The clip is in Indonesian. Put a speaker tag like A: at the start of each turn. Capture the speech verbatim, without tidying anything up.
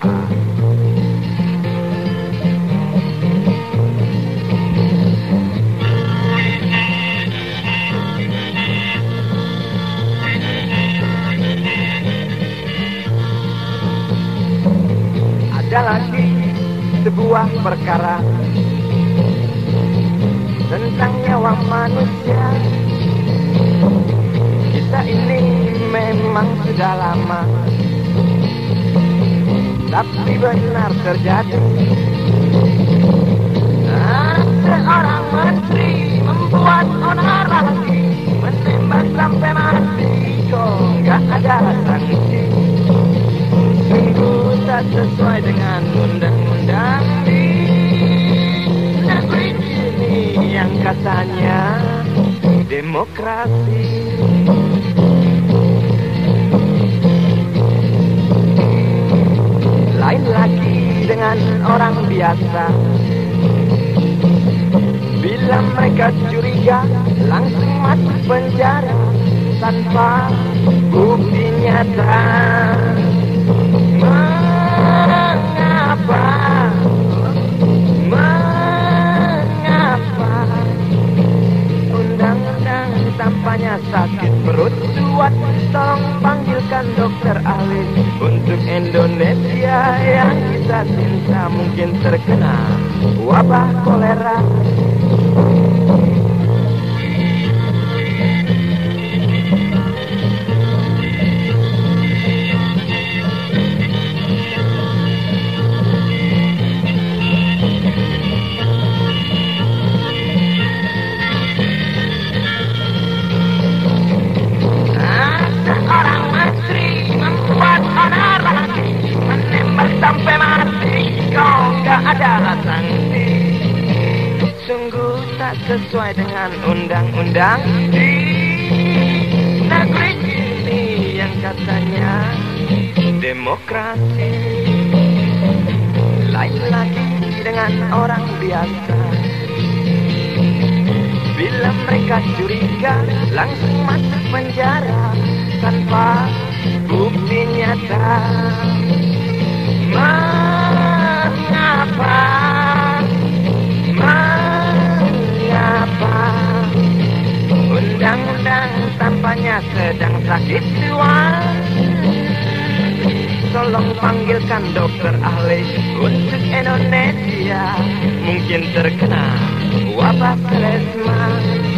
A: Ada lagi sebuah perkara tentang nyawa manusia. Kisah ini memang sudah lama, tapi benar terjadi. Seorang menteri membuat onar lagi, menembak sampai mati, kok nggak ada sanksi. Sungguh tak sesuai dengan undang-undang di negeri ini yang katanya demokrasi. Lain lagi dengan orang biasa, bila mereka curiga langsung masuk penjara tanpa bukti nyata. Mengapa, mengapa undang-undang tampaknya sakit perut buat? Tolong panggilkan dokter ahli untuk Indonesia yang kita cinta mungkin terkena wabah kolera. Ada sanksi, sungguh tak sesuai dengan undang-undang di negeri ini yang katanya demokrasi. Lain lagi dengan orang biasa, bila mereka curiga langsung masuk penjara tanpa bukti nyata. Mengapa, mengapa undang-undang tampaknya sedang sakit jiwa? Tolong panggilkan dokter ahli untuk Indonesia mungkin terkena wabah selesma.